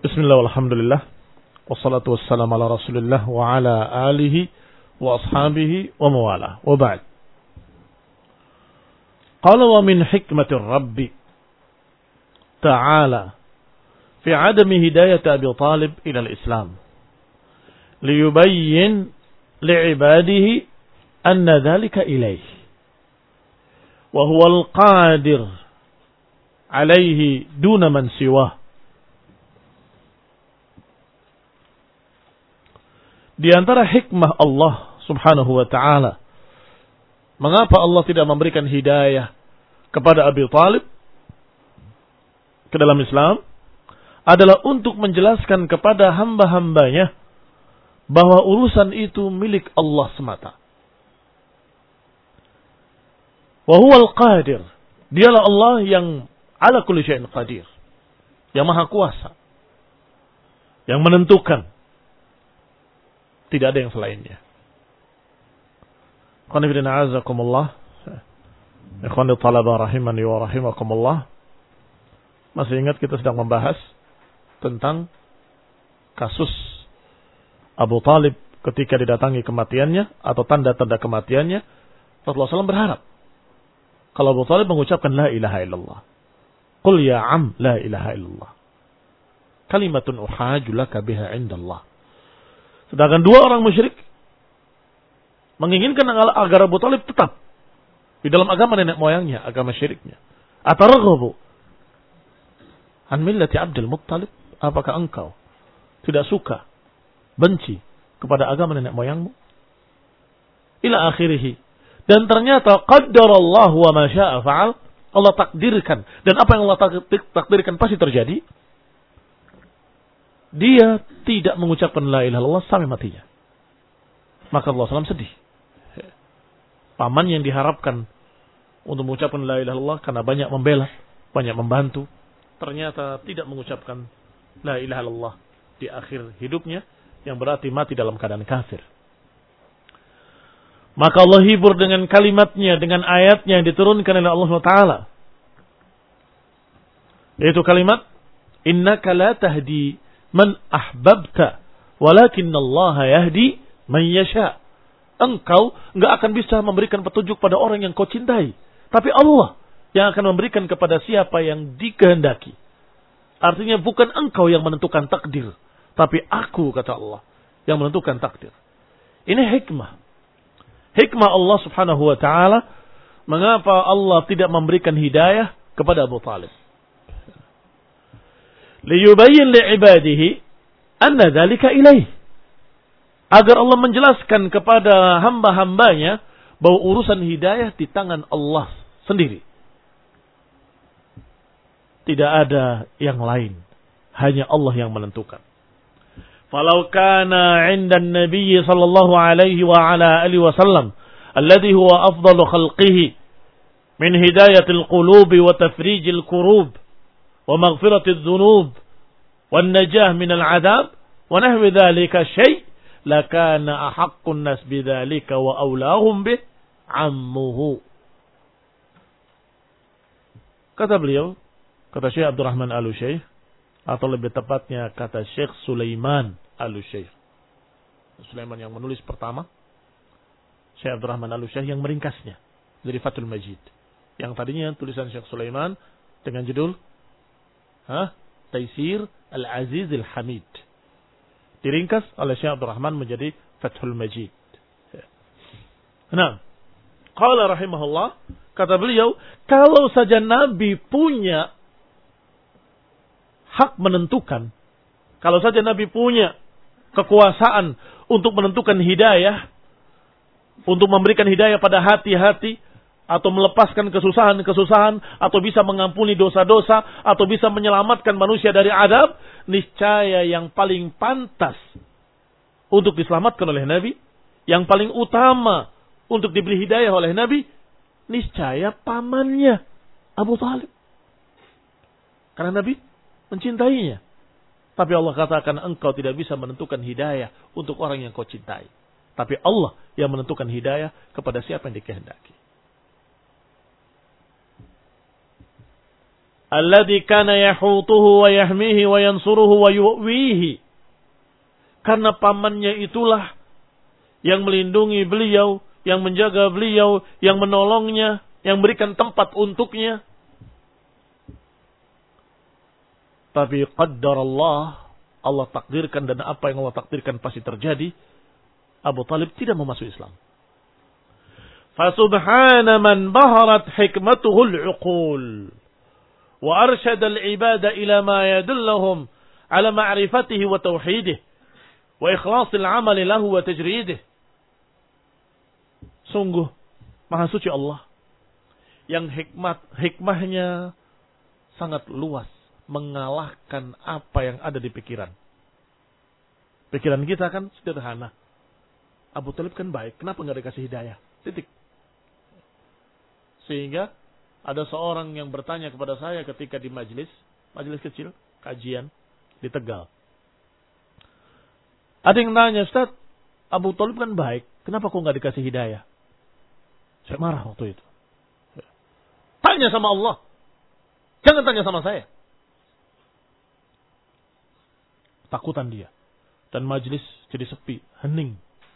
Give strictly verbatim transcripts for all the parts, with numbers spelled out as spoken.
Bismillah walhamdulillah wassalatu wassalamu ala rasulillah wa ala alihi wa ashabihi wa mawala wa ba'd. Qala wa min hikmati rabbi ta'ala fi adami hidayati Abi Talib ila al-Islam liyubayyin li'ibadihi anna dhalika ilayhi wa huwa al-qadir alayhi duna man siwah. Di antara hikmah Allah subhanahu wa ta'ala, mengapa Allah tidak memberikan hidayah kepada Abi Talib ke dalam Islam, adalah untuk menjelaskan kepada hamba-hambanya bahwa urusan itu milik Allah semata. Wa huwal qadir. Dialah Allah yang ala kulli syai'in qadir. Yang maha kuasa. Yang menentukan. Tidak ada yang selainnya. Qanifidina azakumullah. Ikhwani talaba rahimani wa rahimakumullah. Masih ingat kita sedang membahas tentang kasus Abu Talib ketika didatangi kematiannya atau tanda-tanda kematiannya. Rasulullah shallallahu alaihi wasallam berharap kalau Abu Talib mengucapkan la ilaha illallah. Qul ya am la ilaha illallah. Kalimatun uhaju laka biha indallah. Sedangkan dua orang musyrik menginginkan agar Abu Talib tetap di dalam agama nenek moyangnya, agama syiriknya. Ataraghabu an millati Abdul Muttalib? Apakah engkau tidak suka, benci kepada agama nenek moyangmu? Ila akhirih. Dan ternyata qaddarallahu wa ma syaa fa'al. Allah takdirkan, dan apa yang Allah takdirkan pasti terjadi. Dia tidak mengucapkan la ilaha illallah sampai matinya. Maka Allah shallallahu alaihi wasallam sedih. Paman yang diharapkan untuk mengucapkan la ilaha illallah karena banyak membela, banyak membantu, ternyata tidak mengucapkan la ilaha illallah di akhir hidupnya, yang berarti mati dalam keadaan kafir. Maka Allah hibur dengan kalimatnya, dengan ayatnya yang diturunkan oleh Allah subhanahu wa taala. Yaitu kalimat innaka la tahdi man ahbabta walakinna Allah yahdi man yasha. Engkau enggak akan bisa memberikan petunjuk pada orang yang kau cintai, tapi Allah yang akan memberikan kepada siapa yang dikehendaki. Artinya bukan engkau yang menentukan takdir, tapi aku, kata Allah, yang menentukan takdir. Ini hikmah. Hikmah Allah subhanahu wa ta'ala, mengapa Allah tidak memberikan hidayah kepada Abu Talib. Liyubayyin li'ibadihi anna dhalika ilaih. Agar Allah menjelaskan kepada hamba-hambanya bahwa urusan hidayah di tangan Allah sendiri. Tidak ada yang lain. Hanya Allah yang menentukan. Falau kana 'inda an-nabiy sallallahu alaihi wa ala alihi wasallam alladhi huwa afdalu khalqihi min hidayatil qulubi wa tafrijil kurub wa maghfiratil dhunub wan najah minal 'adab wa nahwi dhalika syai' lakana ahaqqun nas bidzalika wa aulahum bih ammuhu. Kata beliau, kata Syekh Abdurrahman Al-Utsyaikh, atau lebih tepatnya kata Syekh Sulaiman Al-Utsyaikh. Sulaiman yang menulis pertama, Syekh Abdurrahman Al-Utsyaikh yang meringkasnya dari Fathul Majid. Yang tadinya tulisan Syekh Sulaiman dengan judul ha? Taisir Al-Aziz Al-Hamid. Diringkas oleh Syekh Abdurrahman menjadi Fathul Majid. Nah, qala rahimahullah, kata beliau, kalau saja Nabi punya hak menentukan, kalau saja Nabi punya kekuasaan untuk menentukan hidayah, untuk memberikan hidayah pada hati-hati, atau melepaskan kesusahan-kesusahan, atau bisa mengampuni dosa-dosa, atau bisa menyelamatkan manusia dari adab, niscaya yang paling pantas untuk diselamatkan oleh Nabi, yang paling utama untuk diberi hidayah oleh Nabi, niscaya pamannya Abu Talib. Karena Nabi mencintainya. Tapi Allah katakan engkau tidak bisa menentukan hidayah untuk orang yang kau cintai. Tapi Allah yang menentukan hidayah kepada siapa yang dikehendaki. alladhi kana yahutuhu wa yahmihi wa yansuruhu wa yu'wihi. Karena pamannya itulah yang melindungi beliau, yang menjaga beliau, yang menolongnya, yang berikan tempat untuknya. Tapi qaddar Allah, Allah takdirkan, dan apa yang Allah takdirkan pasti terjadi. Abu Talib tidak mau masuk Islam. Fasubhana man baharat hikmatuhul uqul wa arsyada al-ibada ila ma yadullahum ala ma'rifatihi wa tauhidih wa ikhlasil amali lahu wa tajridih. Sungguh maha suci Allah yang hikmat hikmahnya sangat luas, mengalahkan apa yang ada di pikiran. Pikiran kita kan sederhana. Abu Talib kan baik, kenapa nggak dikasih hidayah? Titik. Sehingga ada seorang yang bertanya kepada saya ketika di majelis, majelis kecil, kajian di Tegal. Ada yang nanya, Ustaz, Abu Talib kan baik, kenapa kok nggak dikasih hidayah? Saya marah waktu itu. Tanya sama Allah, jangan tanya sama saya. Takutan dia. Dan majelis jadi sepi, hening.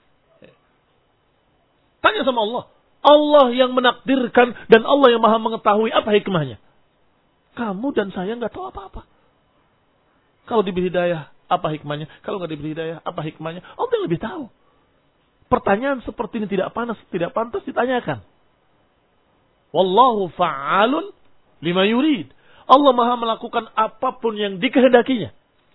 Tanya sama Allah. Allah yang menakdirkan dan Allah yang maha mengetahui apa hikmahnya. Kamu dan saya nggak tahu apa-apa. Kalau diberi hidayah, apa hikmahnya? Kalau nggak diberi hidayah, apa hikmahnya? Allah yang lebih tahu. Pertanyaan seperti ini tidak panas, tidak pantas ditanyakan. Wallahu fa'alun lima yurid. Allah maha melakukan apapun yang dikehendakinya.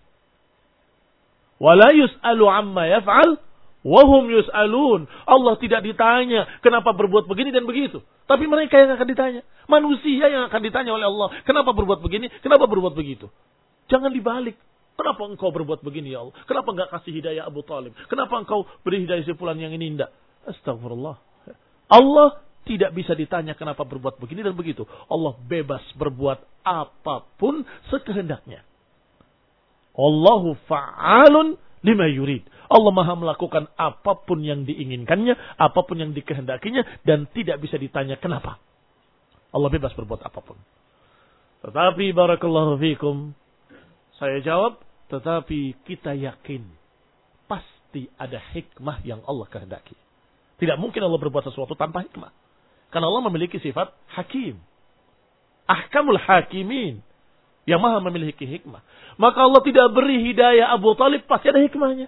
Wala yus'alu amma yaf'al wahum yus'alun. Allah tidak ditanya kenapa berbuat begini dan begitu. Tapi mereka yang akan ditanya. Manusia yang akan ditanya oleh Allah. Kenapa berbuat begini? Kenapa berbuat begitu? Jangan dibalik. Kenapa engkau berbuat begini ya Allah? Kenapa enggak kasih hidayah Abu Talib? Kenapa engkau beri hidayah si fulan yang ini indah? Astagfirullah. Allah tidak bisa ditanya kenapa berbuat begini dan begitu. Allah bebas berbuat apapun sekehendaknya. Allahu fa'alun lima yurid. Allah maha melakukan apapun yang diinginkannya, apapun yang dikehendakinya, dan tidak bisa ditanya kenapa. Allah bebas berbuat apapun. Tetapi barakallahu fikum, saya jawab, tetapi kita yakin pasti ada hikmah yang Allah kehendaki. Tidak mungkin Allah berbuat sesuatu tanpa hikmah. Karena Allah memiliki sifat hakim. Ahkamul hakimin. Yang maha memiliki hikmah. Maka Allah tidak beri hidayah Abu Talib, pasti ada hikmahnya.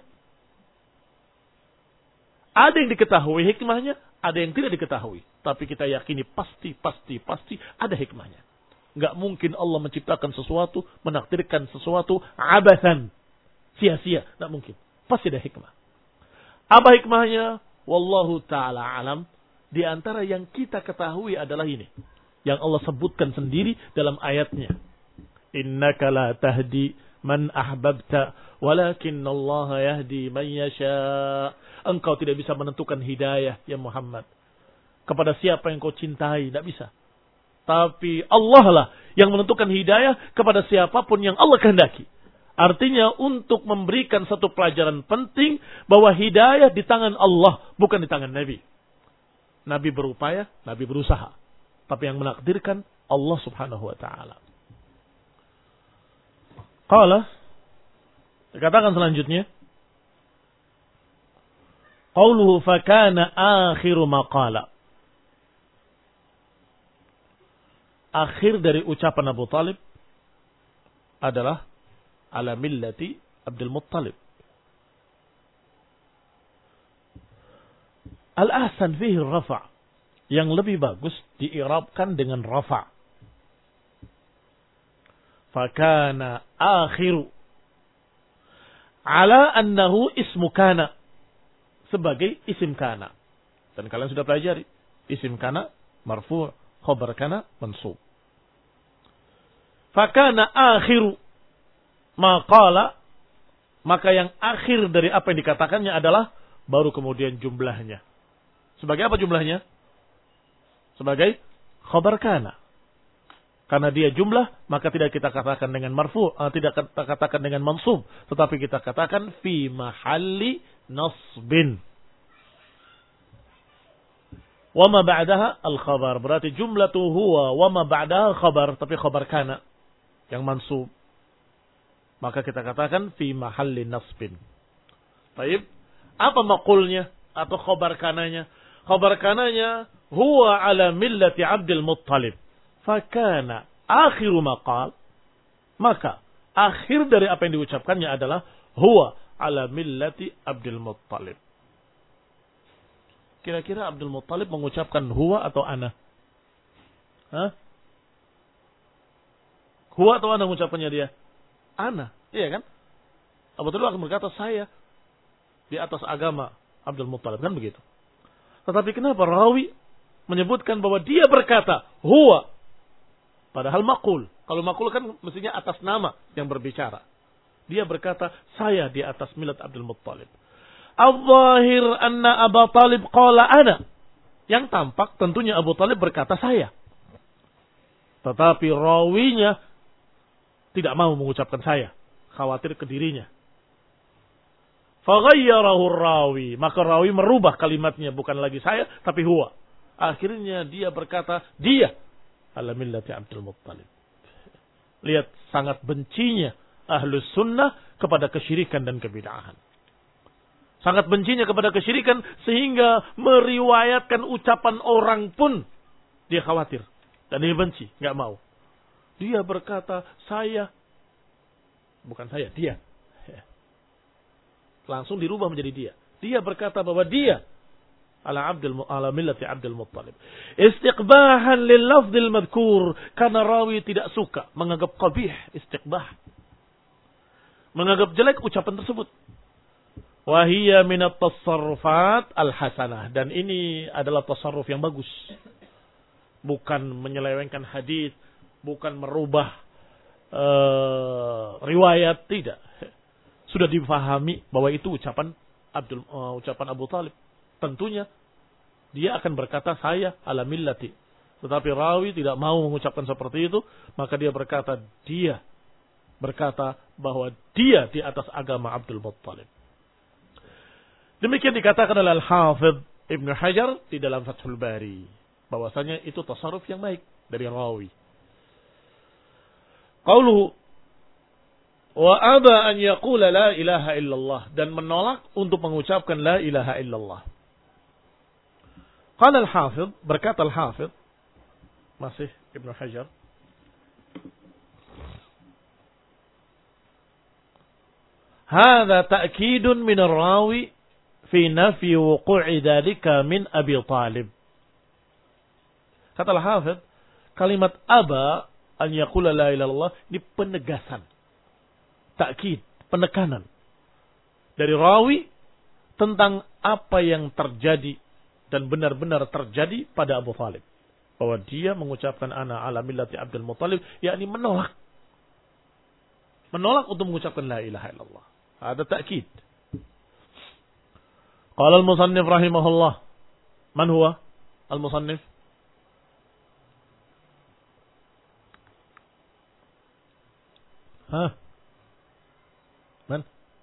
Ada yang diketahui hikmahnya, ada yang tidak diketahui. Tapi kita yakini pasti, pasti, pasti ada hikmahnya. Enggak mungkin Allah menciptakan sesuatu, menakdirkan sesuatu, abathan, sia-sia. Enggak mungkin. Pasti ada hikmah. Apa hikmahnya? Wallahu ta'ala alam. Di antara yang kita ketahui adalah ini. Yang Allah sebutkan sendiri dalam ayatnya. Innaka la tahdi man ahbabta walakinna Allah yahdi man yasha. Engkau tidak bisa menentukan hidayah ya Muhammad kepada siapa yang kau cintai, tidak bisa. Tapi Allah lah yang menentukan hidayah kepada siapapun yang Allah kehendaki. Artinya untuk memberikan satu pelajaran penting bahwa hidayah di tangan Allah, bukan di tangan Nabi. Nabi berupaya, Nabi berusaha. Tapi yang menakdirkan Allah subhanahu wa ta'ala. Qala, dikatakan selanjutnya, qauluhu fakana akhiru maqala. Akhir dari ucapan Abu Talib adalah ala millati Abdul Muttalib. Al-ahsan fihi rafa'. Yang lebih bagus diirabkan dengan rafa'. Fakana akhiru ala annahu ismu kana, sebagai isim kana. Dan kalian sudah pelajari isim kana marfu', khabar kana mansub. Fakana akhiru maqala, maka yang akhir dari apa yang dikatakannya adalah baru kemudian jumlahnya. Sebagai apa jumlahnya? Sebagai khabar kana. Karena dia jumlah, maka tidak kita katakan dengan marfu', uh, tidak kita katakan dengan mansub, tetapi kita katakan fi mahalli nasbin. Wa ma ba'daha al-khabar. Berarti jumlatu huwa wa ma ba'daha khabar, tapi khabar kana. yang mansub, maka kita katakan fi mahalli nasbin. Baik, apa maqulnya atau khabar kananya? Khabar kananya huwa ala millati Abdul Muttalib. Fakana akhiru maqal, maka akhir dari apa yang diucapkannya adalah huwa ala millati Abdul Muttalib. Kira-kira Abdul Muttalib mengucapkan huwa atau ana? Hah? Huwa atau ana mengucapkannya dia? Ana, iya kan? Abu Talib akan berkata saya di atas agama Abdul Muttalib, kan begitu. Tetapi kenapa rawi menyebutkan bahwa dia berkata huwa, padahal maqul. Kalau maqul kan mestinya atas nama yang berbicara. Dia berkata saya di atas millat Abdul Muttalib. Al-zahir anna Abu Talib qala ana. Yang tampak tentunya Abu Talib berkata saya. Tetapi rawinya tidak mau mengucapkan saya. Khawatir ke dirinya. Faghayyarahu rawi. Maka rawi merubah kalimatnya. Bukan lagi saya, tapi huwa. Akhirnya dia berkata, dia ala millati Abdul Muttalib. Lihat sangat bencinya Ahlus Sunnah kepada kesyirikan dan kebid'ahan. Sangat bencinya kepada kesyirikan sehingga meriwayatkan ucapan orang pun dia khawatir. Dan dia benci, nggak mau. Dia berkata, saya. Bukan saya, dia. Langsung dirubah menjadi dia. Dia berkata bahwa dia ala Abdul ala millati Abdul Muttalib. Istiqbahan lil lafdil madhkur, karena rawi tidak suka menganggap qabih, istiqbah. Menganggap jelek ucapan tersebut. Wa hiya minat tasarrufat al-hasanah, dan ini adalah tasarruf yang bagus. Bukan menyelewengkan hadis, bukan merubah uh, riwayat, tidak. Sudah dipahami bahwa itu ucapan Abdul uh, ucapan Abu Talib. Tentunya dia akan berkata saya ala millati. Tetapi rawi tidak mau mengucapkan seperti itu, maka dia berkata dia berkata bahwa dia di atas agama Abdul Muttalib. Demikian dikatakan oleh Al-Hafidh Ibnu Hajar di dalam Fathul Bari, bahwasanya itu tasarruf yang baik dari rawi. Qauluhu wa aba an yaqula la ilaha illallah, dan menolak untuk mengucapkan la ilaha illallah. Qala Al-Hafidh, berkata Al-Hafidh masih Ibnu Hajar, hadza ta'kidun min ar-rawi fi nafi wuqu'i dzalika min Abi Talib. Kata Al-Hafidh, kalimat aba an yaqula la ilaha illallah ini penegasan, takkid, penekanan dari rawi tentang apa yang terjadi dan benar-benar terjadi pada Abu Talib, bahwa dia mengucapkan ana ala millati Abdul Muttalib, yakni menolak menolak untuk mengucapkan la ilaha illallah. Ada takkid. Qala al-musannif rahimahullah. Man huwa al-musannif? Ha? Man?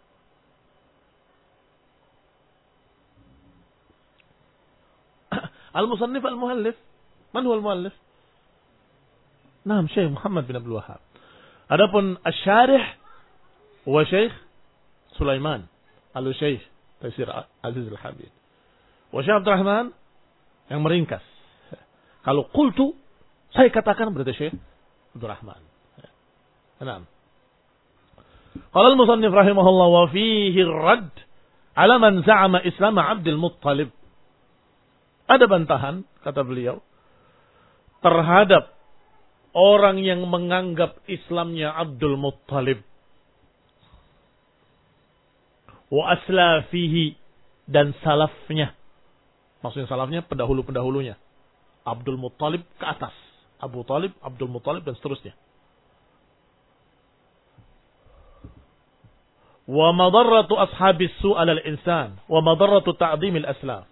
Al-musannif al-muallif. Man huwa al-muallif? Naam, Syekh Muhammad bin Abdul Wahhab. Adapun asy-syarih huwa Syekh Sulaiman al-Syekh Tafsir Aziz al-Habib. Wa Syekh Abdul Rahman yang meringkas. Kalau qultu, saya katakan berarti Syekh Abdul Rahman. Naam. Qala al-musannif rahimahullah wa fihi ar-radd ala man za'ama Islam Abdul Muttalib. Ada bantahan, kata beliau, terhadap orang yang menganggap Islamnya Abdul Muttalib. Wa aslafihi, dan salafnya. Maksudnya salafnya pendahulu-pendahulunya. Abdul Muttalib ke atas. Abu Talib, Abdul Muttalib, dan seterusnya. Wa madarratu ashabis su' alal insan. Wa madarratu ta'zimil aslaf.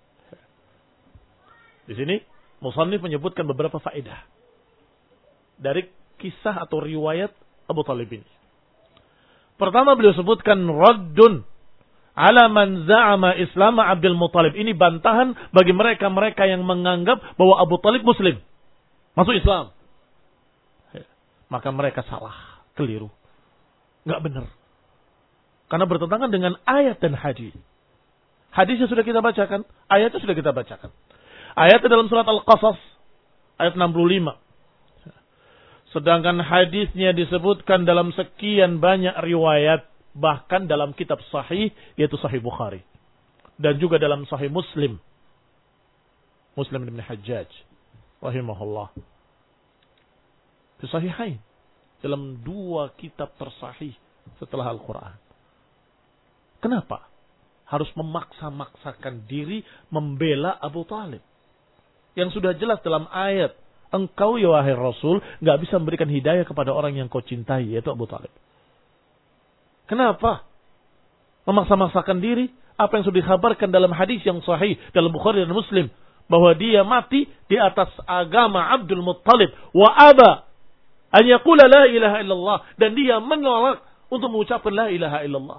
Di sini musannif menyebutkan beberapa faedah dari kisah atau riwayat Abu Talib ini. Pertama beliau sebutkan raddun ala man za'ama Islam Abdul Muttalib. Ini bantahan bagi mereka-mereka yang menganggap bahwa Abu Talib Muslim, masuk Islam. maka mereka salah, keliru. Nggak benar. Karena bertentangan dengan ayat dan hadis. Hadisnya sudah kita bacakan, ayatnya sudah kita bacakan. Ayatnya dalam surat Al-Qasas, ayat enam puluh lima. Sedangkan hadisnya disebutkan dalam sekian banyak riwayat, bahkan dalam kitab sahih, yaitu Sahih Bukhari. Dan juga dalam Sahih Muslim. Muslim bin Hajjaj, rahimahullah. Di Sahihain, dalam dua kitab tersahih setelah Al-Quran. Kenapa harus memaksa-maksakan diri membela Abu Talib? Yang sudah jelas dalam ayat, engkau ya wahai Rasul gak bisa memberikan hidayah kepada orang yang kau cintai, yaitu Abu Talib. Kenapa memaksa-maksakan diri? Apa yang sudah dikhabarkan dalam hadis yang sahih dalam Bukhari dan Muslim, bahwa dia mati di atas agama Abdul Muttalib, wa aba an yaqula la ilaha illallah, dan dia menolak untuk mengucapkan la ilaha illallah.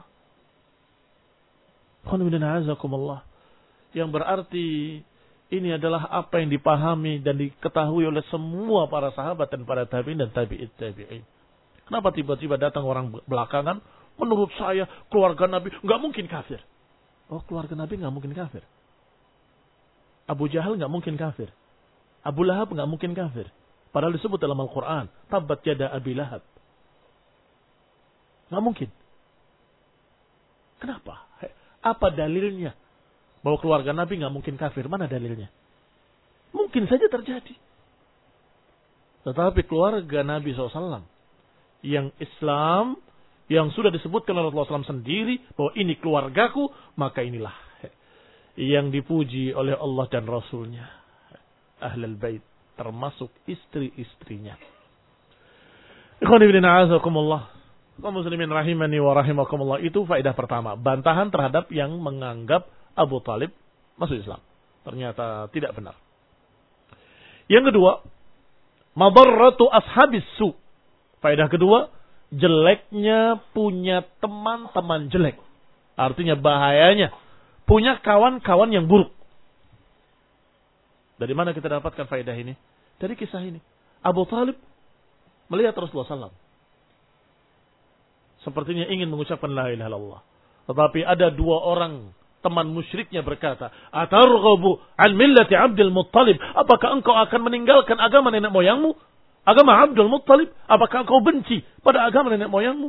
Yang berarti ini adalah apa yang dipahami dan diketahui oleh semua para sahabat dan para tabi'in dan tabi'it tabi'in. Kenapa tiba-tiba datang orang belakangan? Menurut saya keluarga Nabi nggak mungkin kafir. Oh, keluarga Nabi nggak mungkin kafir. Abu Jahal nggak mungkin kafir. Abu Lahab nggak mungkin kafir. Padahal disebut dalam Al-Quran, tabat yada Abi Lahab. Nggak mungkin. Kenapa? Apa dalilnya bahwa keluarga Nabi nggak mungkin kafir? Mana dalilnya? Mungkin saja terjadi. Tetapi keluarga Nabi shallallahu alaihi wasallam yang Islam, yang sudah disebutkan oleh Rasulullah shallallahu alaihi wasallam sendiri bahwa ini keluargaku, maka inilah yang dipuji oleh Allah dan Rasulnya. Ahlul Bait, termasuk istri-istrinya. Ikhwani fillah, a'azakumullah. Kaum muslimin rahimani wa rahimakumullah. Itu faedah pertama. Bantahan terhadap yang menganggap Abu Talib masuk Islam. Ternyata tidak benar. Yang kedua, madarratu ashabis su. Faedah kedua, jeleknya punya teman-teman jelek. Artinya bahayanya punya kawan-kawan yang buruk. Dari mana kita dapatkan faedah ini? Dari kisah ini. Abu Talib melihat Rasulullah shallallahu alaihi wasallam sepertinya ingin mengucapkan la ilaha illallah. Tetapi ada dua orang teman musyriknya berkata, "Atarghabu an millati Abdul Muttalib?" Apakah engkau akan meninggalkan agama nenek moyangmu? Agama Abdul Muttalib? Apakah engkau benci pada agama nenek moyangmu?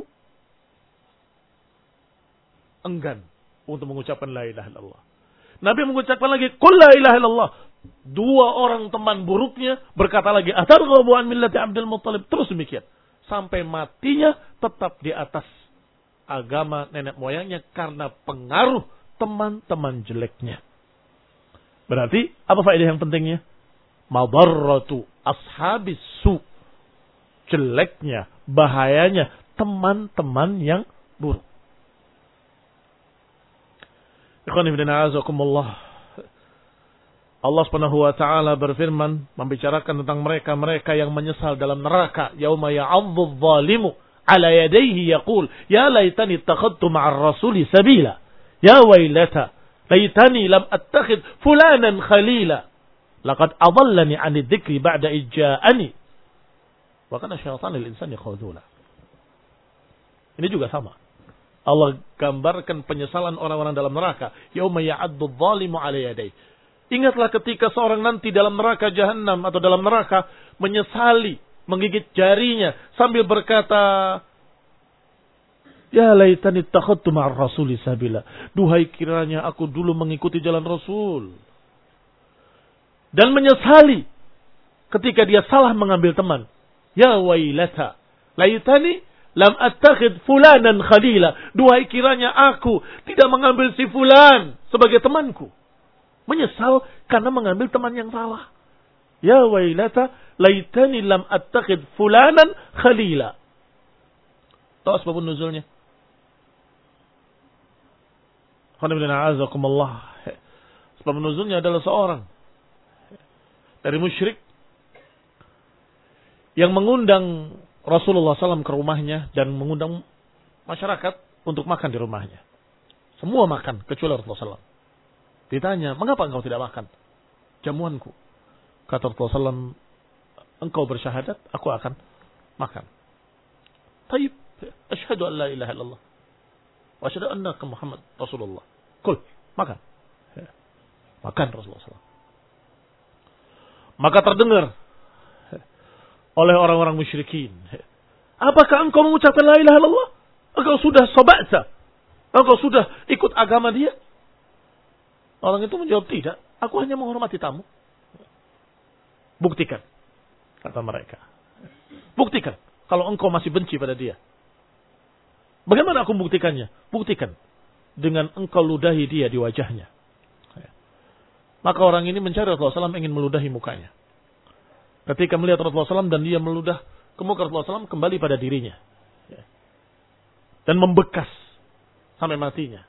Enggan untuk mengucapkan la ilaha illallah. Nabi mengucapkan lagi, "Qul la ilaha illallah." Dua orang teman buruknya berkata lagi, "Atarghabu an millati Abdul Muttalib?" Terus demikian. Sampai matinya tetap di atas agama nenek moyangnya karena pengaruh teman-teman jeleknya. Berarti apa faedah yang pentingnya? Madarratu ashabis su. Jeleknya, bahayanya teman-teman yang buruk. Ikhwan fillah, azakumullah. Allah Subhanahu wa taala berfirman membicarakan tentang mereka-mereka yang menyesal dalam neraka, yauma ya'adhdhu adh-dhalimu ala yadayhi yaqul ya laitani ittakhadtu ma'ar rasuli sabila ya wailata laitani lam attakhidh fulanan khalila laqad adallani 'ani dzikri ba'da ijja'ani wa kana syaitanu lil insani khadula. Ini juga sama. Allah gambarkan penyesalan orang-orang dalam neraka, yauma ya'adhdhu adh-dhalimu ala yadayhi. Ingatlah ketika seorang nanti dalam neraka jahanam atau dalam neraka menyesali, menggigit jarinya sambil berkata, "Ya laitani ittakhadtu ma'ar rasuli sabila." Duhai kiranya aku dulu mengikuti jalan Rasul. Dan menyesali ketika dia salah mengambil teman. Ya wailata, laitani lam attakhid fulanan khalila. Duhai kiranya aku tidak mengambil si fulan sebagai temanku. Menyesal karena mengambil teman yang salah. Ya wailata laitani lam attakhid fulanan khalila. Tahu sebab nuzulnya? Alhamdulillah azakumullah. Sebab nuzulnya adalah seorang dari musyrik yang mengundang Rasulullah shallallahu alaihi wasallam ke rumahnya dan mengundang masyarakat untuk makan di rumahnya. Semua makan kecuali Rasulullah shallallahu alaihi wasallam. Ditanya, "Mengapa engkau tidak makan jamuanku?" Kata Rasulullah shallallahu alaihi wasallam, "Engkau bersyahadat, aku akan makan." Taib, asyhadu an la ilaha illallah wa asyhadu annaka Muhammad Rasulullah. Kul, makan. Makan Rasulullah shallallahu alaihi wasallam. Maka terdengar oleh orang-orang musyrikin, apakah engkau mengucapkan la ilaha illallah? Engkau sudah saba'ta? Engkau sudah ikut agama dia? Orang itu menjawab, tidak. Aku hanya menghormati tamu. Buktikan, kata mereka. Buktikan kalau engkau masih benci pada dia. Bagaimana aku membuktikannya? Buktikan dengan engkau ludahi dia di wajahnya. Maka orang ini mencari Rasulullah shallallahu alaihi wasallam, ingin meludahi mukanya. Ketika melihat Rasulullah shallallahu alaihi wasallam dan dia meludah ke muka Rasulullah shallallahu alaihi wasallam, kembali pada dirinya. Dan membekas sampai matinya.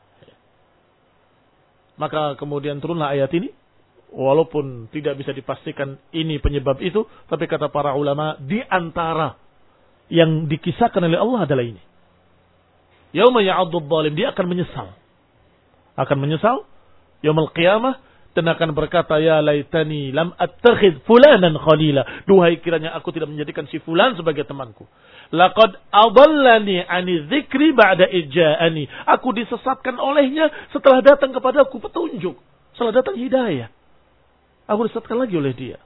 Maka kemudian turunlah ayat ini. Walaupun tidak bisa dipastikan ini penyebab itu. Tapi kata para ulama, di antara yang dikisahkan oleh Allah adalah ini. Yauma ya'addu adh-dhalim, dia akan menyesal. Akan menyesal yaumul qiyamah. Dan akan berkata, ya laitani lam attakhidh fulanan khalila. Duhai kiranya aku tidak menjadikan si fulan sebagai temanku. Laqad adallani ani dzikri ba'da ijja'ani. Aku disesatkan olehnya setelah datang kepadaku petunjuk. Setelah datang hidayah. Aku disesatkan lagi oleh dia.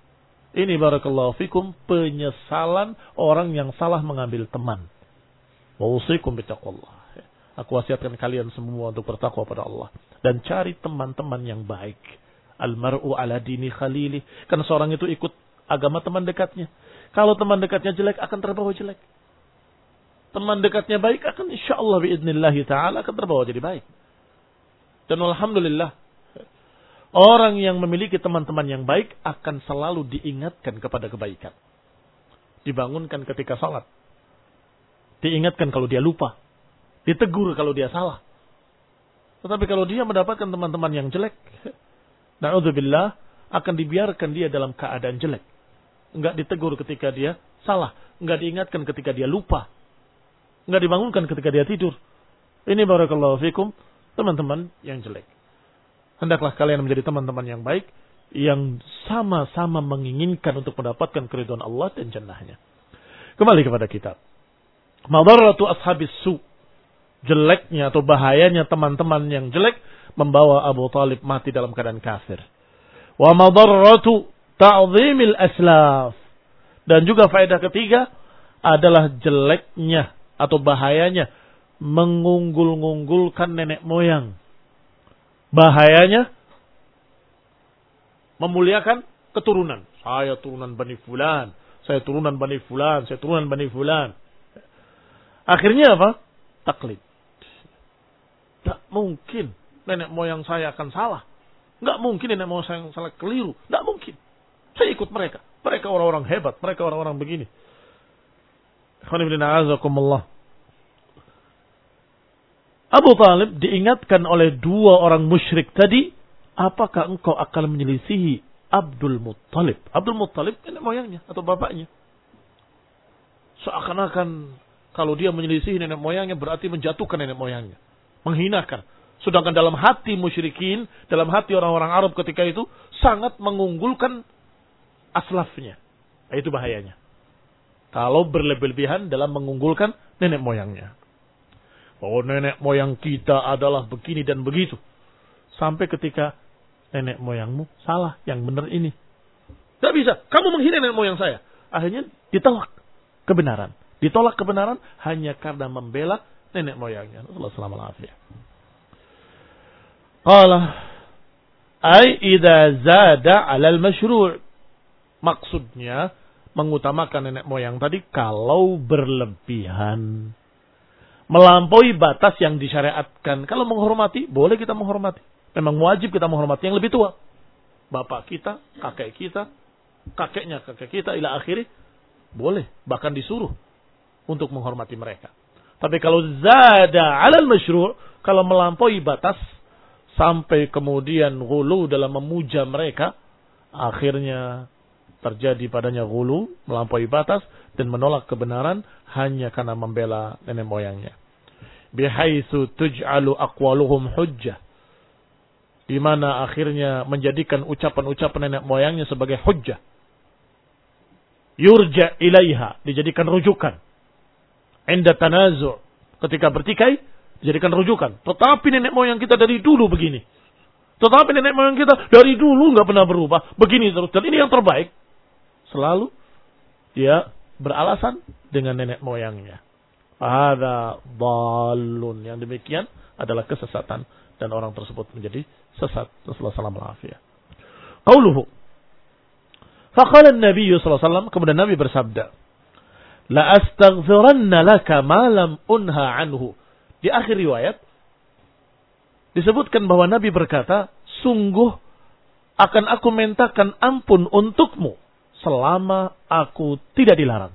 Ini barakallahu fikum penyesalan orang yang salah mengambil teman. Wa usikum bittaqwallah. Aku wasiatkan kalian semua untuk bertakwa pada Allah. Dan cari teman-teman yang baik. Al-mar'u ala dini khalili. Karena seorang itu ikut agama teman dekatnya. Kalau teman dekatnya jelek, akan terbawa jelek. Teman dekatnya baik, akan insyaAllah biidnillahi ta'ala akan terbawa jadi baik. Dan alhamdulillah, orang yang memiliki teman-teman yang baik akan selalu diingatkan kepada kebaikan. Dibangunkan ketika salat. Diingatkan kalau dia lupa. Ditegur kalau dia salah. Tetapi kalau dia mendapatkan teman-teman yang jelek, na'udzubillah, akan dibiarkan dia dalam keadaan jelek. Enggak ditegur ketika dia salah. Enggak diingatkan ketika dia lupa. Enggak dibangunkan ketika dia tidur. Ini barakallahu fikum, teman-teman yang jelek. Hendaklah kalian menjadi teman-teman yang baik, yang sama-sama menginginkan untuk mendapatkan keridhaan Allah dan jannahnya. Kembali kepada kitab. Madarratu ashabis su. Jeleknya atau bahayanya teman-teman yang jelek membawa Abu Talib mati dalam keadaan kafir. Wa madarratu ta'zimil aslaf. Dan juga faedah ketiga adalah jeleknya atau bahayanya mengunggul-unggulkan nenek moyang. Bahayanya memuliakan keturunan. Saya turunan Bani Fulan, saya turunan Bani Fulan, saya turunan Bani Fulan. Akhirnya apa? Taklid. Tidak mungkin nenek moyang saya akan salah. Tidak mungkin nenek moyang saya salah keliru. Tidak mungkin. Saya ikut mereka. Mereka orang-orang hebat. Mereka orang-orang begini. Abu Talib diingatkan oleh dua orang musyrik tadi. Apakah engkau akan menyelisihi Abdul Muttalib? Abdul Muttalib nenek moyangnya atau bapaknya. Seakan-akan kalau dia menyelisihi nenek moyangnya berarti menjatuhkan nenek moyangnya. Menghinakan. Sedangkan dalam hati musyrikin, dalam hati orang-orang Arab ketika itu, sangat mengunggulkan aslafnya. Itu bahayanya. Kalau berlebih-lebihan dalam mengunggulkan nenek moyangnya. Oh, nenek moyang kita adalah begini dan begitu. Sampai ketika nenek moyangmu salah, yang benar ini. Tidak bisa, kamu menghina nenek moyang saya. Akhirnya ditolak kebenaran. Ditolak kebenaran hanya karena membela nenek moyangnya. Allah selamat alaihi. Qala ay idza zada 'alal masyru'. Maksudnya mengutamakan nenek moyang tadi kalau berlebihan. Melampaui batas yang disyariatkan. Kalau menghormati, boleh kita menghormati. Memang wajib kita menghormati yang lebih tua. Bapak kita, kakek kita, kakeknya kakek kita ila akhiri, boleh, bahkan disuruh untuk menghormati mereka. Tapi kalau zada 'alal masyru', kalau melampaui batas sampai kemudian ghulu dalam memuja mereka, akhirnya terjadi padanya ghulu, melampaui batas dan menolak kebenaran hanya karena membela nenek moyangnya. Bihaitsu tuj'alu aqwaluhum hujjah. Di mana akhirnya menjadikan ucapan-ucapan nenek moyangnya sebagai hujjah. Yurja ilaiha, dijadikan rujukan. Inda tanazu', ketika bertikai, dijadikan rujukan. Tetapi nenek moyang kita dari dulu begini. Tetapi nenek moyang kita dari dulu nggak pernah berubah. Begini terus. Dan ini yang terbaik. Selalu dia beralasan dengan nenek moyangnya. Ada dalun. Yang demikian adalah kesesatan. Dan orang tersebut menjadi sesat. Sallallahu alaihi wasallam. Qauluhu. Faqala an-nabiy sallallahu alaihi wasallam, kemudian Nabi bersabda, la astaghfiranna laka ma lam unha anhu. Di akhir riwayat disebutkan bahwa Nabi berkata, sungguh akan aku mintakan ampun untukmu selama aku tidak dilarang.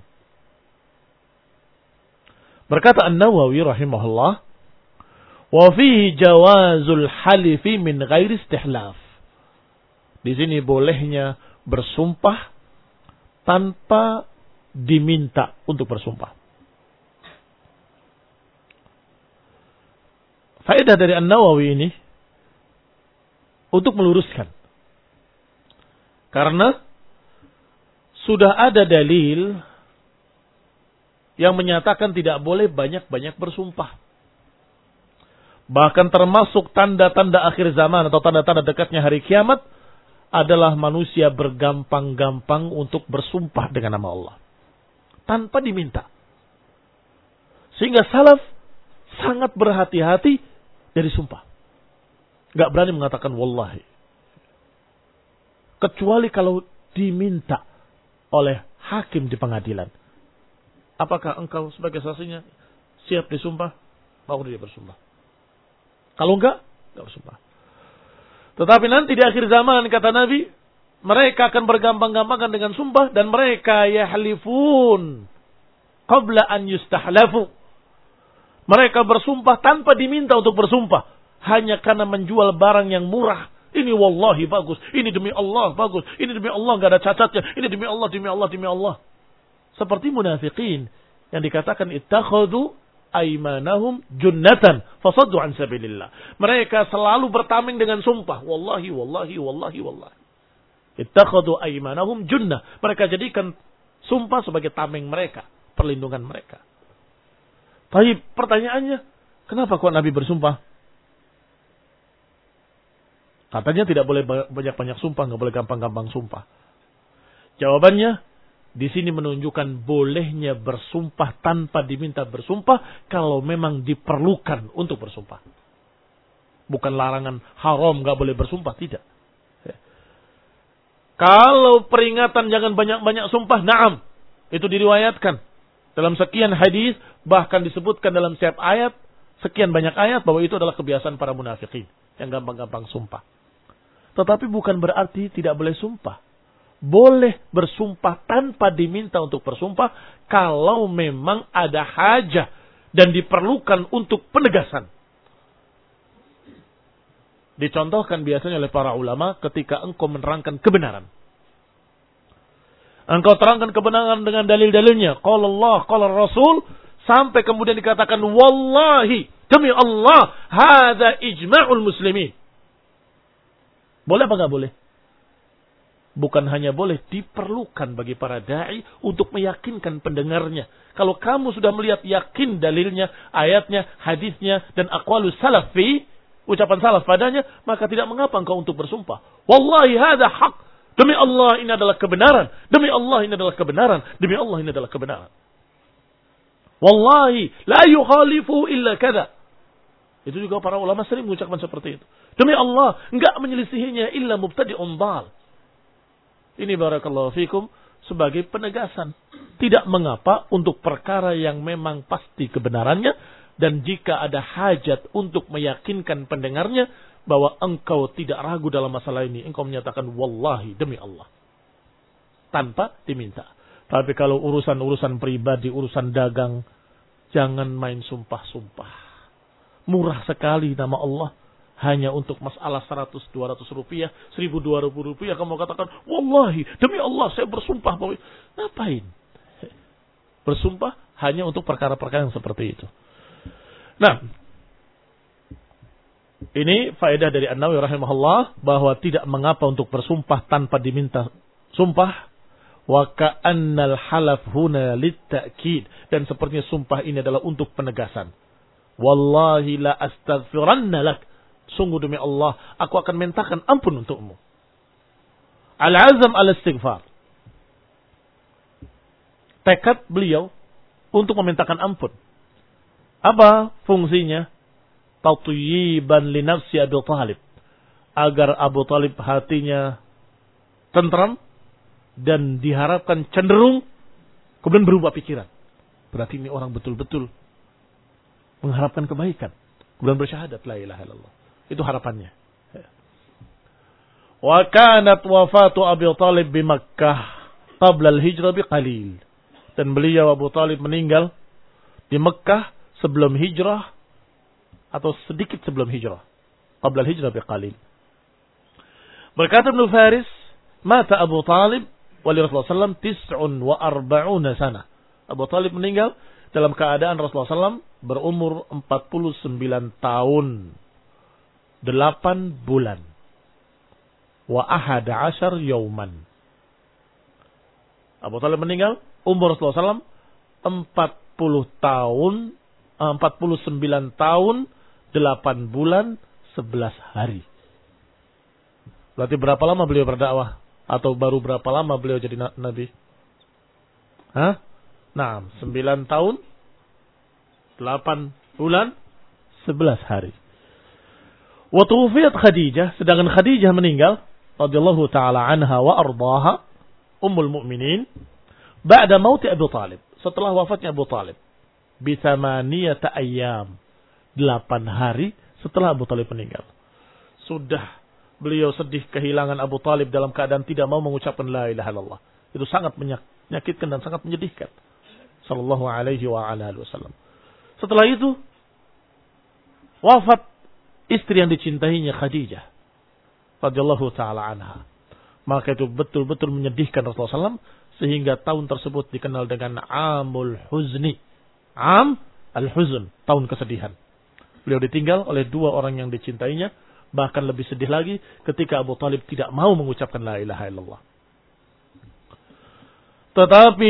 Berkata An-Nawawi rahimahullah, wa fihi jawazul halifi min ghairi istihlaf. Di sini bolehnya bersumpah tanpa diminta untuk bersumpah. Faedah dari An-Nawawi ini untuk meluruskan. Karena sudah ada dalil yang menyatakan tidak boleh banyak-banyak bersumpah. Bahkan termasuk tanda-tanda akhir zaman atau tanda-tanda dekatnya hari kiamat adalah manusia bergampang-gampang untuk bersumpah dengan nama Allah. Tanpa diminta. Sehingga salaf sangat berhati-hati dari sumpah. Gak berani mengatakan wallahi. Kecuali kalau diminta oleh hakim di pengadilan. Apakah engkau sebagai saksinya siap disumpah? Mau dia bersumpah. Kalau enggak, enggak bersumpah. Tetapi nanti di akhir zaman, kata Nabi, mereka akan bergampang-gampangan dengan sumpah dan mereka yahlifun qabla an yustahlafu. Mereka bersumpah tanpa diminta untuk bersumpah, hanya karena menjual barang yang murah. Ini wallahi bagus, ini demi Allah bagus, ini demi Allah enggak ada cacatnya, ini demi Allah, demi Allah, demi Allah. Seperti munafikin yang dikatakan ittakhadhu aimanahum junnatan fasaddu an sabilillah. Mereka selalu bertameng dengan sumpah. Wallahi, wallahi, wallahi, wallahi. Ittakhadhu aimanahum junnah. Mereka jadikan sumpah sebagai tameng mereka, perlindungan mereka. Tapi pertanyaannya, kenapa kok Nabi bersumpah? Katanya tidak boleh banyak-banyak sumpah, nggak boleh gampang-gampang sumpah. Jawabannya, di sini menunjukkan bolehnya bersumpah tanpa diminta bersumpah kalau memang diperlukan untuk bersumpah. Bukan larangan haram gak boleh bersumpah, tidak. Kalau peringatan jangan banyak-banyak sumpah, na'am. Itu diriwayatkan. Dalam sekian hadis, bahkan disebutkan dalam setiap ayat, sekian banyak ayat bahwa itu adalah kebiasaan para munafikin. Yang gampang-gampang sumpah. Tetapi bukan berarti tidak boleh sumpah. Boleh bersumpah tanpa diminta untuk bersumpah kalau memang ada hajah dan diperlukan untuk penegasan. Dicontohkan biasanya oleh para ulama ketika engkau menerangkan kebenaran. Engkau terangkan kebenaran dengan dalil-dalilnya. Qala Allah, qala Rasul, sampai kemudian dikatakan wallahi, demi Allah, hadza ijma'ul muslimin. Boleh apa enggak boleh? Bukan hanya boleh, diperlukan bagi para da'i untuk meyakinkan pendengarnya. Kalau kamu sudah melihat yakin dalilnya, ayatnya, hadisnya, dan aqwalus salafi, ucapan salaf padanya, maka tidak mengapa engkau untuk bersumpah. Wallahi hadha haq. Demi Allah ini adalah kebenaran. Demi Allah ini adalah kebenaran. Demi Allah ini adalah kebenaran. Wallahi la yukhalifu illa kada. Itu juga para ulama sering mengucapkan seperti itu. Demi Allah, enggak menyelisihinya illa mubtadi'un dhal. Ini barakallahu fikum sebagai penegasan. Tidak mengapa untuk perkara yang memang pasti kebenarannya. Dan jika ada hajat untuk meyakinkan pendengarnya bahwa engkau tidak ragu dalam masalah ini. Engkau menyatakan wallahi demi Allah. Tanpa diminta. Tapi kalau urusan-urusan pribadi, urusan dagang. Jangan main sumpah-sumpah. Murah sekali nama Allah. Hanya untuk masalah seratus dua ratus rupiah, seribu dua ratus rupiah, kamu katakan, wallahi, demi Allah, saya bersumpah. Bahwa... Ngapain? Bersumpah hanya untuk perkara-perkara yang seperti itu. Nah, ini faedah dari An-Nawawi rahimahullah, bahwa tidak mengapa untuk bersumpah tanpa diminta sumpah, Wa ka'annal halaf huna litta'kid. Dan sepertinya sumpah ini adalah untuk penegasan. Wallahi la astaghfiranna lak. Sungguh demi Allah, aku akan mintakan ampun untukmu. Al-azam al-istighfar. Tekad beliau untuk memintakan ampun. Apa fungsinya? Tatyiban li nafsi Abu Talib. Agar Abu Talib hatinya tentram dan diharapkan cenderung kemudian berubah pikiran. Berarti ini orang betul-betul mengharapkan kebaikan. Kemudian bersyahadat la ilaha illallah. Itu harapannya. Wa kanat wafatu Abu Talib di Makkah qabla al-hijrah biqalil. Dan beliau Abu Talib meninggal di Makkah sebelum hijrah atau sedikit sebelum hijrah. Qabla al-hijrah biqalil. Berkata Ibnu Faris, mata Abu Talib wali Rasulullah sallallahu alaihi wasallam tis'un wa arba'una sana. Abu Talib meninggal dalam keadaan Rasulullah sallallahu alaihi wasallam berumur empat puluh sembilan tahun delapan bulan. Wa ahada ashar yauman. Abu Talib meninggal umur Rasulullah sallallahu alaihi wasallam empat puluh tahun empat puluh sembilan tahun delapan bulan sebelas hari. Berarti berapa lama beliau berdakwah? Atau baru berapa lama beliau jadi nabi? Hah? Nah, sembilan tahun, delapan bulan, sebelas hari. Wa tuwfiyat Khadijah, sedangkan Khadijah meninggal, radhiyallahu taala anha wa ardaha, ummul mukminin, ba'da mauti Abu Talib, setelah wafatnya Abu Talib, bi thamaniyata ayyam, delapan hari setelah Abu Talib meninggal. Sudah beliau sedih kehilangan Abu Talib dalam keadaan tidak mau mengucapkan la ilaha illallah. Itu sangat menyakitkan dan sangat menyedihkan. Sallallahu alaihi wa ala alihi wasallam. Setelah itu wafat istri yang dicintainya Khadijah radhiyallahu taala anha. Maka itu betul-betul menyedihkan Rasulullah sallallahu alaihi wasallam sehingga tahun tersebut dikenal dengan Amul Huzni. Am al-Huzn, tahun kesedihan. Beliau ditinggal oleh dua orang yang dicintainya. Bahkan lebih sedih lagi ketika Abu Talib tidak mau mengucapkan la ilaha illallah. Tetapi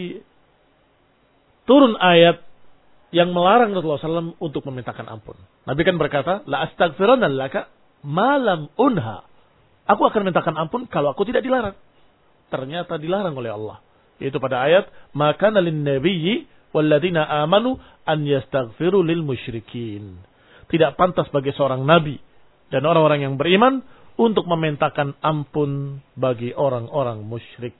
turun ayat yang melarang Rasulullah sallallahu alaihi wasallam untuk memintakan ampun. Nabi kan berkata, la astaghfiranna laka malam unha. Aku akan mintakan ampun kalau aku tidak dilarang. Ternyata dilarang oleh Allah. Yaitu pada ayat, maka lin nabiyyi walladzina amanu an yastaghfiru lil musyrikin. Tidak pantas bagi seorang nabi dan orang-orang yang beriman untuk memintakan ampun bagi orang-orang musyrik.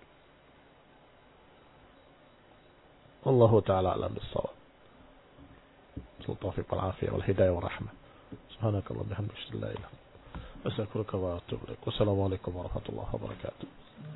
Wallahu ta'ala a'lam bis-shawab. Taufiq wal afiyah wal hidayah wal rahmah. Subhanakallah bihamdika la ilaha illa anta astaghfiruka wa atubu ilaik. Wassalamu alaikum warahmatullahi wabarakatuh.